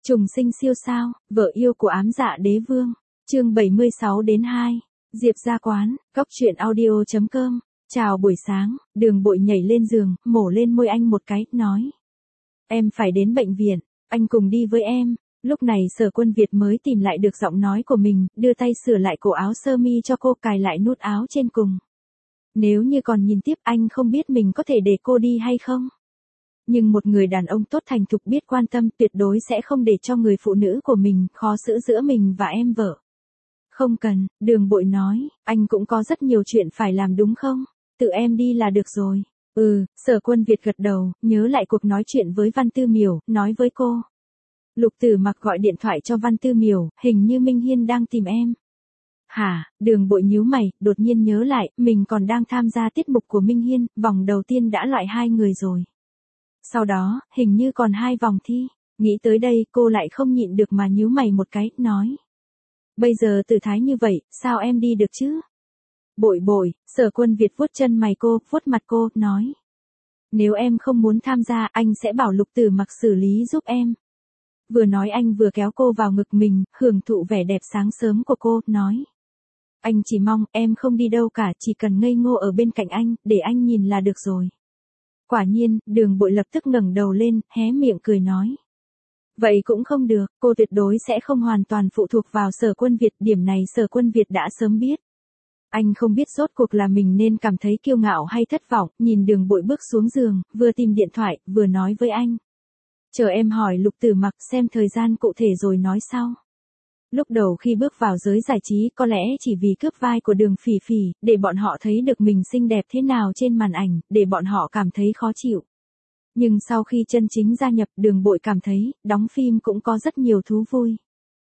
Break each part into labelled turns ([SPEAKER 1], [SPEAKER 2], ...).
[SPEAKER 1] Trùng sinh siêu sao, vợ yêu của ám dạ đế vương. Chương 76-2. Diệp ra quán, góc truyện audio.com. Chào buổi sáng, Đường Bội nhảy lên giường, mổ lên môi anh một cái, nói. Em phải đến bệnh viện, anh cùng đi với em. Lúc này Sở Quân Việt mới tìm lại được giọng nói của mình, đưa tay sửa lại cổ áo sơ mi cho cô, cài lại nút áo trên cùng. Nếu như còn nhìn tiếp anh không biết mình có thể để cô đi hay không. Nhưng một người đàn ông tốt thành thục biết quan tâm tuyệt đối sẽ không để cho người phụ nữ của mình khó xử giữa mình và em vợ. Không cần, Đường Bội nói, anh cũng có rất nhiều chuyện phải làm đúng không? Tự em đi là được rồi. Sở Quân Việt gật đầu, nhớ lại cuộc nói chuyện với Văn Tư Miểu, nói với cô. Lục Tử Mặc gọi điện thoại cho Văn Tư Miểu, hình như Minh Hiên đang tìm em. Hả, Đường Bội nhíu mày, đột nhiên nhớ lại, mình còn đang tham gia tiết mục của Minh Hiên, vòng đầu tiên đã loại 2 người rồi. Sau đó, hình như còn 2 vòng thi. Nghĩ tới đây, cô lại không nhịn được mà nhíu mày một cái, nói. Bây giờ Tử Thái như vậy, sao em đi được chứ? Bội, Sở Quân Việt vuốt chân mày cô, vuốt mặt cô, nói. Nếu em không muốn tham gia, anh sẽ bảo Lục Tử Mặc xử lý giúp em. Vừa nói anh vừa kéo cô vào ngực mình, hưởng thụ vẻ đẹp sáng sớm của cô, nói. Anh chỉ mong em không đi đâu cả, chỉ cần ngây ngô ở bên cạnh anh, để anh nhìn là được rồi. Quả nhiên, Đường Bội lập tức ngẩng đầu lên, hé miệng cười nói. Vậy cũng không được, cô tuyệt đối sẽ không hoàn toàn phụ thuộc vào Sở Quân Việt, điểm này Sở Quân Việt đã sớm biết. Anh không biết rốt cuộc là mình nên cảm thấy kiêu ngạo hay thất vọng, nhìn Đường Bội bước xuống giường, vừa tìm điện thoại, vừa nói với anh. Chờ em hỏi Lục Tử Mặc xem thời gian cụ thể rồi nói sau. Lúc đầu khi bước vào giới giải trí có lẽ chỉ vì cướp vai của Đường Phỉ Phỉ, để bọn họ thấy được mình xinh đẹp thế nào trên màn ảnh, để bọn họ cảm thấy khó chịu. Nhưng sau khi chân chính gia nhập, Đường Bội cảm thấy, đóng phim cũng có rất nhiều thú vui.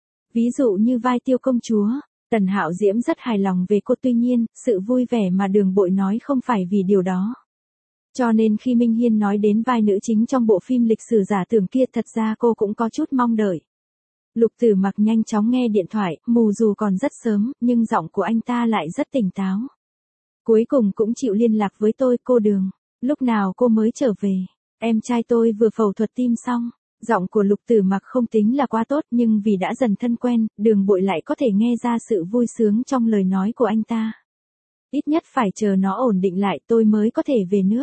[SPEAKER 1] Ví dụ như vai Tiêu công chúa, Tần Hạo Diễm rất hài lòng về cô, tuy nhiên, sự vui vẻ mà Đường Bội nói không phải vì điều đó. Cho nên khi Minh Hiên nói đến vai nữ chính trong bộ phim lịch sử giả tưởng kia, thật ra cô cũng có chút mong đợi. Lục Tử Mặc nhanh chóng nghe điện thoại, mù dù còn rất sớm, nhưng giọng của anh ta lại rất tỉnh táo. Cuối cùng cũng chịu liên lạc với tôi, cô Đường. Lúc nào cô mới trở về? Em trai tôi vừa phẫu thuật tim xong. Giọng của Lục Tử Mặc không tính là quá tốt, nhưng vì đã dần thân quen, Đường Bội lại có thể nghe ra sự vui sướng trong lời nói của anh ta. Ít nhất phải chờ nó ổn định lại tôi mới có thể về nước.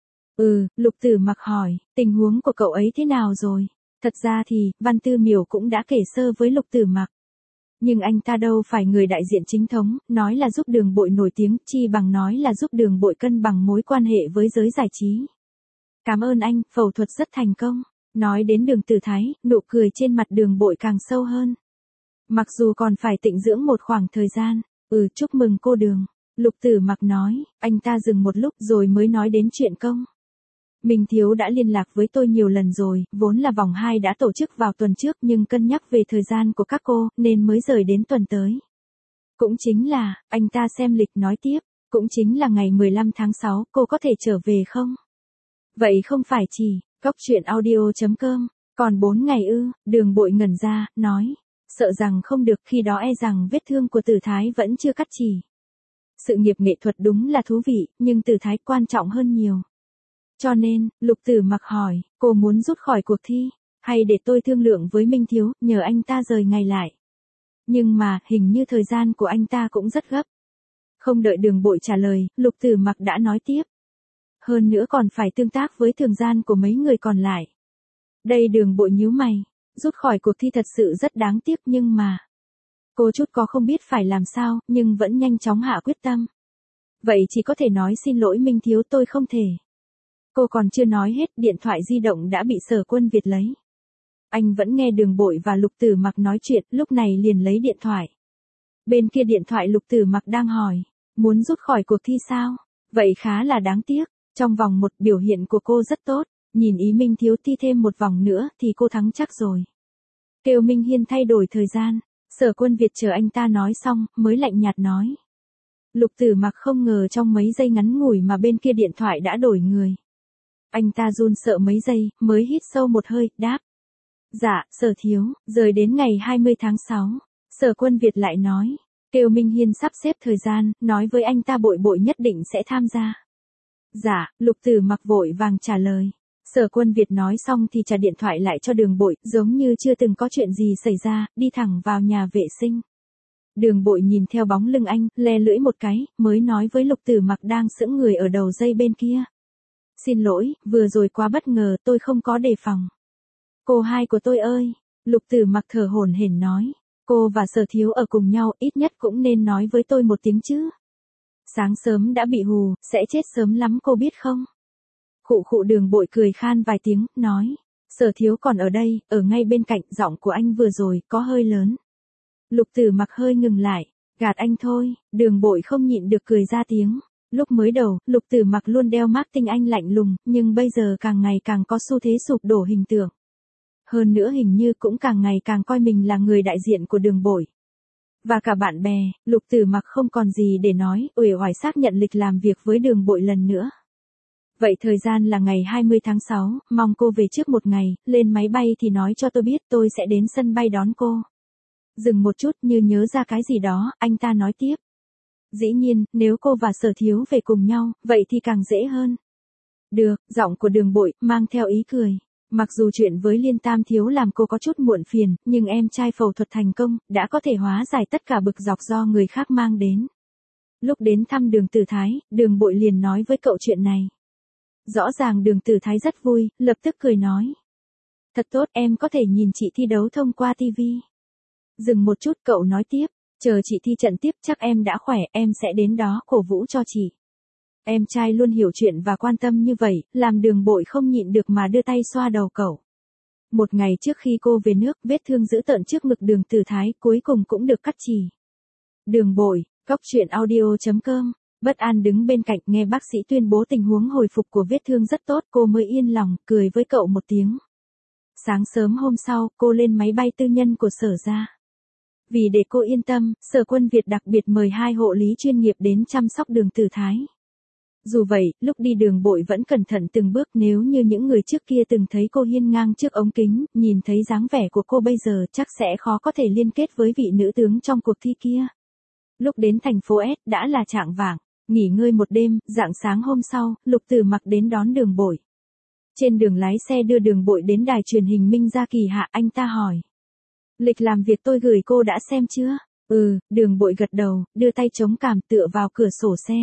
[SPEAKER 1] Lục Tử Mặc hỏi, tình huống của cậu ấy thế nào rồi? Thật ra thì, Văn Tư Miểu cũng đã kể sơ với Lục Tử Mặc. Nhưng anh ta đâu phải người đại diện chính thống, nói là giúp Đường Bội nổi tiếng, chi bằng nói là giúp Đường Bội cân bằng mối quan hệ với giới giải trí. Cảm ơn anh, phẫu thuật rất thành công. Nói đến Đường Tử Thái, nụ cười trên mặt Đường Bội càng sâu hơn. Mặc dù còn phải tịnh dưỡng một khoảng thời gian. Chúc mừng cô Đường. Lục Tử Mặc nói, anh ta dừng một lúc rồi mới nói đến chuyện công. Minh Thiếu đã liên lạc với tôi nhiều lần rồi, vốn là vòng 2 đã tổ chức vào tuần trước nhưng cân nhắc về thời gian của các cô, nên mới rời đến tuần tới. Cũng chính là, anh ta xem lịch nói tiếp, cũng chính là ngày 15 tháng 6, cô có thể trở về không? Vậy không phải chỉ, góc truyện audio.com, còn 4 ngày ư? Đường Bội ngẩn ra, nói, sợ rằng không được, khi đó e rằng vết thương của Tử Thái vẫn chưa cắt chỉ. Sự nghiệp nghệ thuật đúng là thú vị, nhưng Tử Thái quan trọng hơn nhiều. Cho nên, Lục Tử Mặc hỏi, cô muốn rút khỏi cuộc thi, hay để tôi thương lượng với Minh Thiếu, nhờ anh ta rời ngày lại. Nhưng mà, hình như thời gian của anh ta cũng rất gấp. Không đợi Đường Bội trả lời, Lục Tử Mặc đã nói tiếp. Hơn nữa còn phải tương tác với thời gian của mấy người còn lại. Đây Đường Bội nhíu mày, rút khỏi cuộc thi thật sự rất đáng tiếc nhưng mà. Cô chút có không biết phải làm sao, nhưng vẫn nhanh chóng hạ quyết tâm. Vậy chỉ có thể nói xin lỗi Minh Thiếu, tôi không thể. Cô còn chưa nói hết, điện thoại di động đã bị Sở Quân Việt lấy. Anh vẫn nghe Đường Bội và Lục Tử Mặc nói chuyện, lúc này liền lấy điện thoại. Bên kia điện thoại Lục Tử Mặc đang hỏi, muốn rút khỏi cuộc thi sao? Vậy khá là đáng tiếc, trong vòng 1 biểu hiện của cô rất tốt, nhìn ý Minh Thiếu thi thêm một vòng nữa thì cô thắng chắc rồi. Kêu Minh Hiên thay đổi thời gian, Sở Quân Việt chờ anh ta nói xong, mới lạnh nhạt nói. Lục Tử Mặc không ngờ trong mấy giây ngắn ngủi mà bên kia điện thoại đã đổi người. Anh ta run sợ mấy giây, mới hít sâu một hơi, đáp. Dạ, Sở Thiếu, rời đến ngày 20 tháng 6. Sở Quân Việt lại nói, kêu Minh Hiên sắp xếp thời gian, nói với anh ta Bội nhất định sẽ tham gia. Dạ, Lục Tử Mặc vội vàng trả lời. Sở Quân Việt nói xong thì trả điện thoại lại cho Đường Bội, giống như chưa từng có chuyện gì xảy ra, đi thẳng vào nhà vệ sinh. Đường Bội nhìn theo bóng lưng anh, le lưỡi một cái, mới nói với Lục Tử Mặc đang sững người ở đầu dây bên kia. Xin lỗi, vừa rồi quá bất ngờ, tôi không có đề phòng. Cô hai của tôi ơi, Lục Tử Mặc thở hổn hển nói. Cô và Sở Thiếu ở cùng nhau, ít nhất cũng nên nói với tôi một tiếng chứ. Sáng sớm đã bị hù, sẽ chết sớm lắm cô biết không? Khụ khụ. Đường Bội cười khan vài tiếng, nói. Sở Thiếu còn ở đây, ở ngay bên cạnh, giọng của anh vừa rồi, có hơi lớn. Lục Tử Mặc hơi ngừng lại, gạt anh thôi. Đường Bội không nhịn được cười ra tiếng. Lúc mới đầu, Lục Tử Mặc luôn đeo mác tinh anh lạnh lùng, nhưng bây giờ càng ngày càng có xu thế sụp đổ hình tượng. Hơn nữa hình như cũng càng ngày càng coi mình là người đại diện của Đường Bội. Và cả bạn bè, Lục Tử Mặc không còn gì để nói, uể oải xác nhận lịch làm việc với Đường Bội lần nữa. Vậy thời gian là ngày 20 tháng 6, mong cô về trước một ngày, lên máy bay thì nói cho tôi biết, tôi sẽ đến sân bay đón cô. Dừng một chút như nhớ ra cái gì đó, anh ta nói tiếp. Dĩ nhiên, nếu cô và Sở Thiếu về cùng nhau, vậy thì càng dễ hơn. Được, giọng của Đường Bội, mang theo ý cười. Mặc dù chuyện với Liên Tam Thiếu làm cô có chút muộn phiền, nhưng em trai phẫu thuật thành công, đã có thể hóa giải tất cả bực dọc do người khác mang đến. Lúc đến thăm Đường Tử Thái, Đường Bội liền nói với cậu chuyện này. Rõ ràng Đường Tử Thái rất vui, lập tức cười nói. Thật tốt, em có thể nhìn chị thi đấu thông qua TV. Dừng một chút cậu nói tiếp, chờ chị thi trận tiếp chắc em đã khỏe, em sẽ đến đó cổ vũ cho chị. Em trai luôn hiểu chuyện và quan tâm như vậy, làm Đường Bội không nhịn được mà đưa tay xoa đầu cậu. Một ngày trước khi cô về nước, vết thương dữ tợn trước ngực Đường Tử Thái cuối cùng cũng được cắt chỉ. Đường Bội, coctruyện.audio.com. Bất an đứng bên cạnh nghe bác sĩ tuyên bố tình huống hồi phục của vết thương rất tốt, cô mới yên lòng, cười với cậu một tiếng. Sáng sớm hôm sau, cô lên máy bay tư nhân của Sở ra. Vì để cô yên tâm, Sở Quân Việt đặc biệt mời 2 hộ lý chuyên nghiệp đến chăm sóc Đường Tử Thái. Dù vậy, lúc đi Đường Bội vẫn cẩn thận từng bước, nếu như những người trước kia từng thấy cô hiên ngang trước ống kính, nhìn thấy dáng vẻ của cô bây giờ chắc sẽ khó có thể liên kết với vị nữ tướng trong cuộc thi kia. Lúc đến thành phố S đã là chạng vạng, nghỉ ngơi một đêm, rạng sáng hôm sau, Lục Tử Mặc đến đón Đường Bội. Trên đường lái xe đưa Đường Bội đến đài truyền hình Minh Gia Kỳ Hạ, anh ta hỏi. Lịch làm việc tôi gửi cô đã xem chưa? Đường Bội gật đầu, đưa tay chống cằm tựa vào cửa sổ xe.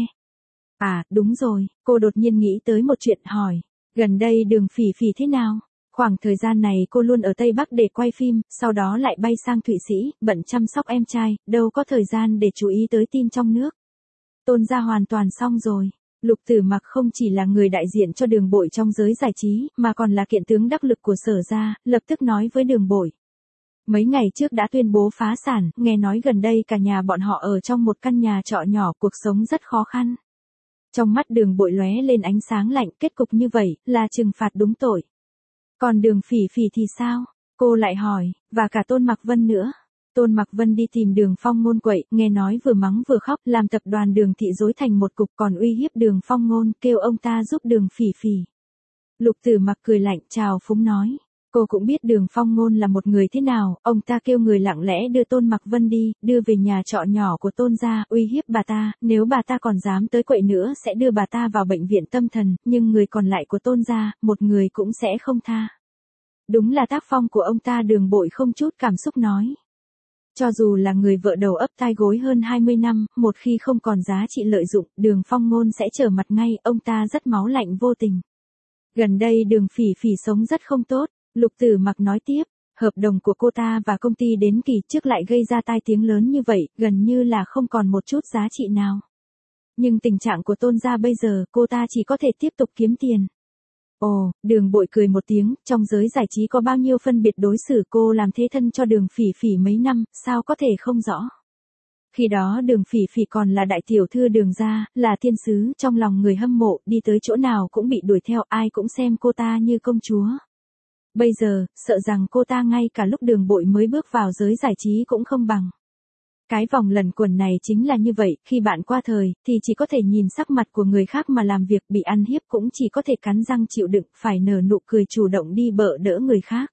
[SPEAKER 1] À, đúng rồi, cô đột nhiên nghĩ tới một chuyện hỏi. Gần đây Đường Phỉ Phỉ thế nào? Khoảng thời gian này cô luôn ở Tây Bắc để quay phim, sau đó lại bay sang Thụy Sĩ, bận chăm sóc em trai, đâu có thời gian để chú ý tới tin trong nước. Tôn gia hoàn toàn xong rồi. Lục Tử Mặc không chỉ là người đại diện cho Đường Bội trong giới giải trí, mà còn là kiện tướng đắc lực của Sở gia, lập tức nói với Đường Bội. Mấy ngày trước đã tuyên bố phá sản, nghe nói gần đây cả nhà bọn họ ở trong một căn nhà trọ nhỏ, cuộc sống rất khó khăn. Trong mắt Đường Bội lóe lên ánh sáng lạnh, kết cục như vậy, là trừng phạt đúng tội. Còn Đường Phỉ Phỉ thì sao? Cô lại hỏi, và cả Tôn Mặc Vân nữa. Tôn Mặc Vân đi tìm Đường Phong Ngôn quậy, nghe nói vừa mắng vừa khóc, làm tập đoàn Đường thị rối thành một cục, còn uy hiếp Đường Phong Ngôn, kêu ông ta giúp Đường Phỉ Phỉ. Lục Tử Mặc cười lạnh, chào phúng nói. Cô cũng biết Đường Phong Ngôn là một người thế nào, ông ta kêu người lặng lẽ đưa Tôn Mặc Vân đi, đưa về nhà trọ nhỏ của Tôn gia, uy hiếp bà ta, nếu bà ta còn dám tới quậy nữa sẽ đưa bà ta vào bệnh viện tâm thần, nhưng người còn lại của Tôn gia, một người cũng sẽ không tha. Đúng là tác phong của ông ta. Đường Bội không chút cảm xúc nói. Cho dù là người vợ đầu ấp tai gối hơn 20 năm, một khi không còn giá trị lợi dụng, Đường Phong Ngôn sẽ trở mặt ngay, ông ta rất máu lạnh vô tình. Gần đây Đường Phỉ Phỉ sống rất không tốt. Lục Tử Mặc nói tiếp, hợp đồng của cô ta và công ty đến kỳ trước lại gây ra tai tiếng lớn như vậy, gần như là không còn một chút giá trị nào. Nhưng tình trạng của Tôn gia bây giờ, cô ta chỉ có thể tiếp tục kiếm tiền. Ồ, Đường Bội cười một tiếng, trong giới giải trí có bao nhiêu phân biệt đối xử, cô làm thế thân cho Đường Phỉ Phỉ mấy năm, sao có thể không rõ. Khi đó Đường Phỉ Phỉ còn là đại tiểu thư Đường gia, là thiên sứ trong lòng người hâm mộ, đi tới chỗ nào cũng bị đuổi theo, ai cũng xem cô ta như công chúa. Bây giờ, sợ rằng cô ta ngay cả lúc Đường Bội mới bước vào giới giải trí cũng không bằng. Cái vòng luẩn quẩn này chính là như vậy, khi bạn qua thời, thì chỉ có thể nhìn sắc mặt của người khác mà làm việc, bị ăn hiếp cũng chỉ có thể cắn răng chịu đựng, phải nở nụ cười chủ động đi bợ đỡ người khác.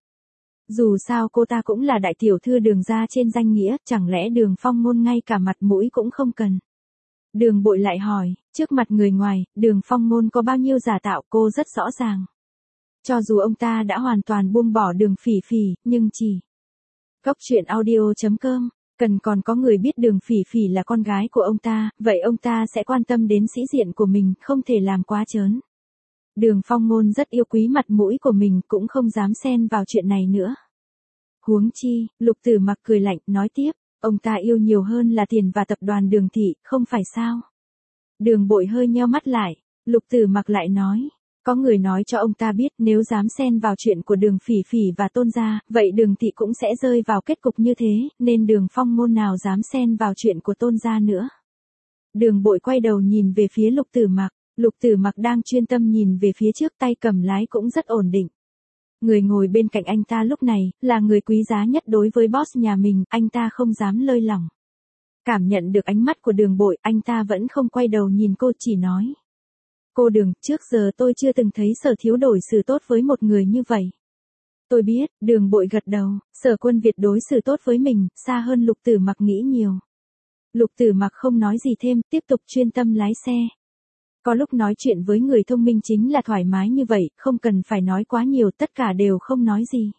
[SPEAKER 1] Dù sao cô ta cũng là đại tiểu thư Đường gia trên danh nghĩa, chẳng lẽ Đường Phong Ngôn ngay cả mặt mũi cũng không cần. Đường Bội lại hỏi, trước mặt người ngoài, Đường Phong Ngôn có bao nhiêu giả tạo, cô rất rõ ràng. Cho dù ông ta đã hoàn toàn buông bỏ Đường Phỉ Phỉ, nhưng chỉ Góc truyện audio.com cần còn có người biết Đường Phỉ Phỉ là con gái của ông ta, vậy ông ta sẽ quan tâm đến sĩ diện của mình, không thể làm quá trớn. Đường Phong Ngôn rất yêu quý mặt mũi của mình, cũng không dám xen vào chuyện này nữa. Huống chi, Lục Tử Mặc cười lạnh, nói tiếp, ông ta yêu nhiều hơn là tiền và tập đoàn Đường thị, không phải sao? Đường Bội hơi nheo mắt lại, Lục Tử Mặc lại nói, có người nói cho ông ta biết nếu dám xen vào chuyện của Đường Phỉ Phỉ và Tôn gia, vậy Đường thị cũng sẽ rơi vào kết cục như thế, nên Đường Phong Ngôn nào dám xen vào chuyện của Tôn gia nữa. Đường Bội quay đầu nhìn về phía Lục Tử Mặc, Lục Tử Mặc đang chuyên tâm nhìn về phía trước, tay cầm lái cũng rất ổn định. Người ngồi bên cạnh anh ta lúc này, là người quý giá nhất đối với boss nhà mình, anh ta không dám lơi lỏng. Cảm nhận được ánh mắt của Đường Bội, anh ta vẫn không quay đầu nhìn cô, chỉ nói. Cô Đường, trước giờ tôi chưa từng thấy Sở thiếu đối xử tốt với một người như vậy. Tôi biết, Đường Bội gật đầu, Sở Quân Việt đối xử tốt với mình, xa hơn Lục Tử Mặc nghĩ nhiều. Lục Tử Mặc không nói gì thêm, tiếp tục chuyên tâm lái xe. Có lúc nói chuyện với người thông minh chính là thoải mái như vậy, không cần phải nói quá nhiều, tất cả đều không nói gì.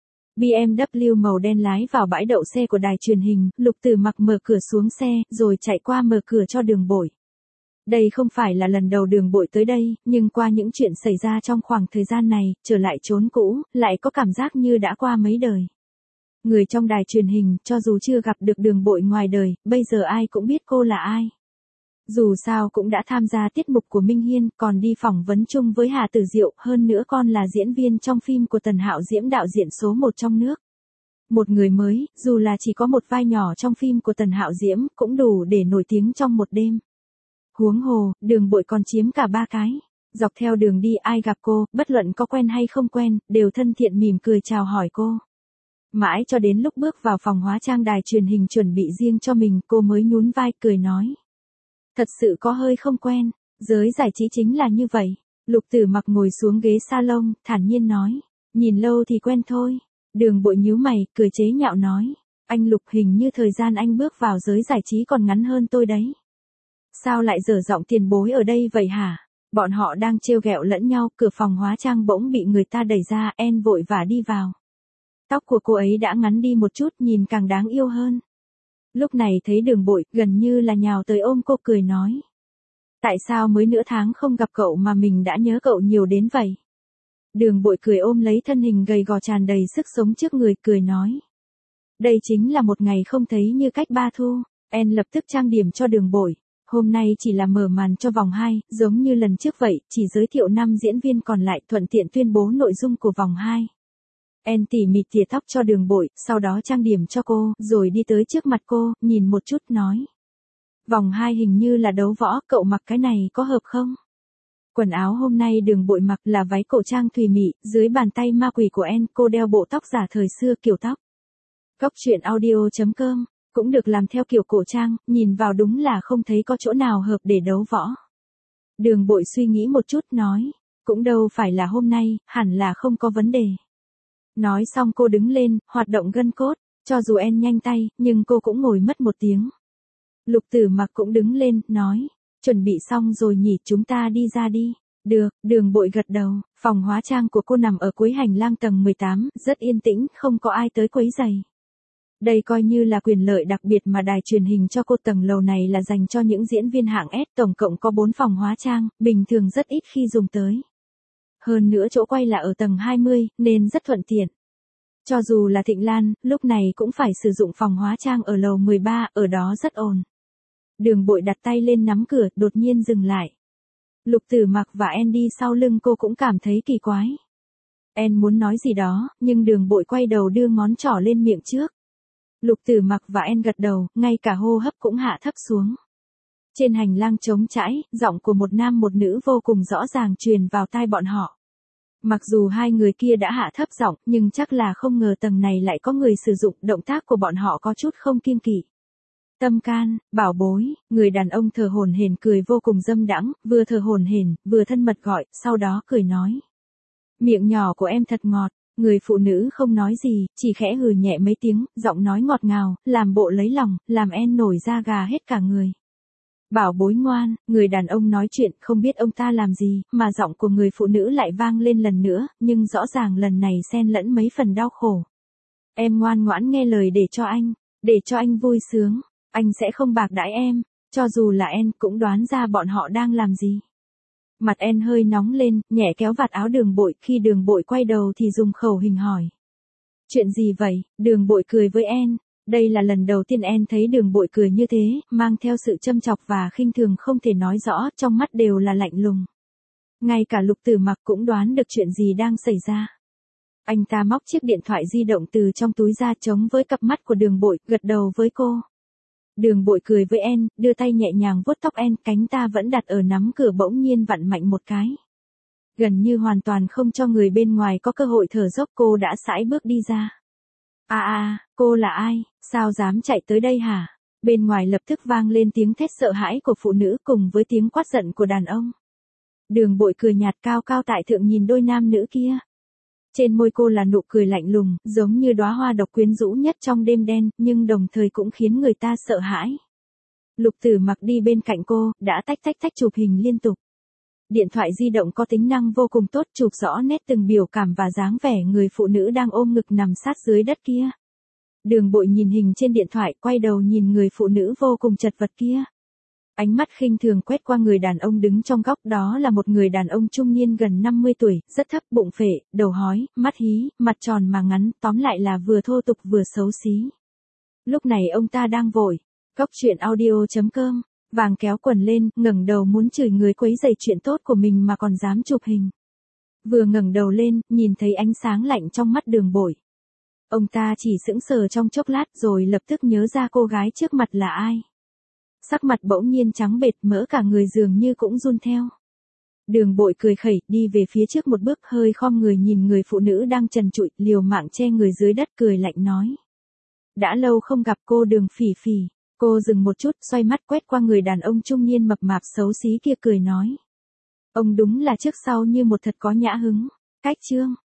[SPEAKER 1] BMW màu đen lái vào bãi đậu xe của đài truyền hình, Lục Tử Mặc mở cửa xuống xe, rồi chạy qua mở cửa cho Đường Bội. Đây không phải là lần đầu Đường Bội tới đây, nhưng qua những chuyện xảy ra trong khoảng thời gian này, trở lại chốn cũ, lại có cảm giác như đã qua mấy đời. Người trong đài truyền hình, cho dù chưa gặp được Đường Bội ngoài đời, bây giờ ai cũng biết cô là ai. Dù sao cũng đã tham gia tiết mục của Minh Hiên, còn đi phỏng vấn chung với Hà Tử Diệu, hơn nữa còn là diễn viên trong phim của Tần Hạo Diễm, đạo diễn số 1 trong nước. Một người mới, dù là chỉ có một vai nhỏ trong phim của Tần Hạo Diễm, cũng đủ để nổi tiếng trong một đêm. Huống hồ, Đường Bội còn chiếm cả 3 cái. Dọc theo đường đi ai gặp cô, bất luận có quen hay không quen, đều thân thiện mỉm cười chào hỏi cô. Mãi cho đến lúc bước vào phòng hóa trang đài truyền hình chuẩn bị riêng cho mình, cô mới nhún vai cười nói. Thật sự có hơi không quen, giới giải trí chính là như vậy. Lục Tử Mặc ngồi xuống ghế salon, thản nhiên nói. Nhìn lâu thì quen thôi. Đường Bội nhíu mày, cười chế nhạo nói. Anh Lục, hình như thời gian anh bước vào giới giải trí còn ngắn hơn tôi đấy. Sao lại dở giọng tiền bối ở đây vậy hả? Bọn họ đang trêu ghẹo lẫn nhau, cửa phòng hóa trang bỗng bị người ta đẩy ra, En vội vã đi vào. Tóc của cô ấy đã ngắn đi một chút, nhìn càng đáng yêu hơn. Lúc này thấy Đường Bội, gần như là nhào tới ôm cô, cười nói. Tại sao mới nửa tháng không gặp cậu mà mình đã nhớ cậu nhiều đến vậy? Đường Bội cười ôm lấy thân hình gầy gò tràn đầy sức sống trước người, cười nói. Đây chính là một ngày không thấy như cách 3 thu. En lập tức trang điểm cho Đường Bội. Hôm nay chỉ là mở màn cho vòng 2, giống như lần trước vậy, chỉ giới thiệu 5 diễn viên còn lại, thuận tiện tuyên bố nội dung của vòng 2. En tỉ mỉ tỉa tóc cho Đường Bội, sau đó trang điểm cho cô, rồi đi tới trước mặt cô, nhìn một chút nói. Vòng 2 hình như là đấu võ, cậu mặc cái này có hợp không? Quần áo hôm nay Đường Bội mặc là váy cổ trang thùy mị, dưới bàn tay ma quỷ của En, cô đeo bộ tóc giả thời xưa kiểu tóc. Góc truyện audio.com cũng được làm theo kiểu cổ trang, nhìn vào đúng là không thấy có chỗ nào hợp để đấu võ. Đường Bội suy nghĩ một chút nói, cũng đâu phải là hôm nay, hẳn là không có vấn đề. Nói xong cô đứng lên, hoạt động gân cốt, cho dù En nhanh tay, nhưng cô cũng ngồi mất 1 tiếng. Lục Tử Mặc cũng đứng lên, nói, chuẩn bị xong rồi nhỉ, chúng ta đi ra đi. Được, Đường Bội gật đầu, phòng hóa trang của cô nằm ở cuối hành lang tầng 18, rất yên tĩnh, không có ai tới quấy rầy. Đây coi như là quyền lợi đặc biệt mà đài truyền hình cho cô, tầng lầu này là dành cho những diễn viên hạng S, tổng cộng có 4 phòng hóa trang, bình thường rất ít khi dùng tới. Hơn nữa chỗ quay là ở tầng 20, nên rất thuận tiện. Cho dù là Thịnh Lan, lúc này cũng phải sử dụng phòng hóa trang ở lầu 13, ở đó rất ồn. Đường Bội đặt tay lên nắm cửa, đột nhiên dừng lại. Lục Tử Mặc và En đi sau lưng cô cũng cảm thấy kỳ quái. En muốn nói gì đó, nhưng Đường Bội quay đầu đưa ngón trỏ lên miệng trước. Lục Tử Mặc và En gật đầu, ngay cả hô hấp cũng hạ thấp xuống. Trên hành lang trống trải, giọng của một nam một nữ vô cùng rõ ràng truyền vào tai bọn họ. Mặc dù hai người kia đã hạ thấp giọng, nhưng chắc là không ngờ tầng này lại có người sử dụng, động tác của bọn họ có chút không kiêng kỵ. Tâm can, bảo bối, người đàn ông thở hổn hển cười vô cùng dâm đãng, vừa thở hổn hển, vừa thân mật gọi, sau đó cười nói. Miệng nhỏ của em thật ngọt. Người phụ nữ không nói gì, chỉ khẽ hừ nhẹ mấy tiếng, giọng nói ngọt ngào, làm bộ lấy lòng, làm En nổi da gà hết cả người. Bảo bối ngoan, người đàn ông nói chuyện không biết ông ta làm gì, mà giọng của người phụ nữ lại vang lên lần nữa, nhưng rõ ràng lần này xen lẫn mấy phần đau khổ. Em ngoan ngoãn nghe lời để cho anh vui sướng, anh sẽ không bạc đãi em, cho dù là em cũng đoán ra bọn họ đang làm gì. Mặt En hơi nóng lên, nhẹ kéo vạt áo Đường Bội, khi Đường Bội quay đầu thì dùng khẩu hình hỏi. Chuyện gì vậy? Đường Bội cười với En. Đây là lần đầu tiên En thấy Đường Bội cười như thế, mang theo sự châm chọc và khinh thường không thể nói rõ, trong mắt đều là lạnh lùng. Ngay cả Lục Tử Mặc cũng đoán được chuyện gì đang xảy ra. Anh ta móc chiếc điện thoại di động từ trong túi ra chống với cặp mắt của Đường Bội, gật đầu với cô. Đường Bội cười với En, đưa tay nhẹ nhàng vuốt tóc En, cánh ta vẫn đặt ở nắm cửa bỗng nhiên vặn mạnh một cái. Gần như hoàn toàn không cho người bên ngoài có cơ hội thở dốc, cô đã sải bước đi ra. Cô là ai, sao dám chạy tới đây hả? Bên ngoài lập tức vang lên tiếng thét sợ hãi của phụ nữ cùng với tiếng quát giận của đàn ông. Đường Bội cười nhạt cao cao tại thượng nhìn đôi nam nữ kia. Trên môi cô là nụ cười lạnh lùng, giống như đóa hoa độc quyến rũ nhất trong đêm đen, nhưng đồng thời cũng khiến người ta sợ hãi. Lục Tử Mặc đi bên cạnh cô, đã tách chụp hình liên tục. Điện thoại di động có tính năng vô cùng tốt, chụp rõ nét từng biểu cảm và dáng vẻ người phụ nữ đang ôm ngực nằm sát dưới đất kia. Đường Bội nhìn hình trên điện thoại, quay đầu nhìn người phụ nữ vô cùng chật vật kia. Ánh mắt khinh thường quét qua người đàn ông đứng trong góc, đó là một người đàn ông trung niên gần 50 tuổi, rất thấp, bụng phệ, đầu hói, mắt hí, mặt tròn mà ngắn, tóm lại là vừa thô tục vừa xấu xí. Lúc này ông ta đang vội. Góc truyện audio.com, vàng kéo quần lên, ngẩng đầu muốn chửi người quấy rầy chuyện tốt của mình mà còn dám chụp hình. Vừa ngẩng đầu lên, nhìn thấy ánh sáng lạnh trong mắt Đường Bội. Ông ta chỉ sững sờ trong chốc lát rồi lập tức nhớ ra cô gái trước mặt là ai. Sắc mặt bỗng nhiên trắng bệch, mỡ cả người dường như cũng run theo. Đường Bội cười khẩy, đi về phía trước một bước, hơi khom người nhìn người phụ nữ đang trần trụi, liều mạng che người dưới đất, cười lạnh nói. Đã lâu không gặp cô Đường Phỉ Phỉ. Cô dừng một chút, xoay mắt quét qua người đàn ông trung niên mập mạp xấu xí kia, cười nói. Ông đúng là trước sau như một, thật có nhã hứng. Cách chương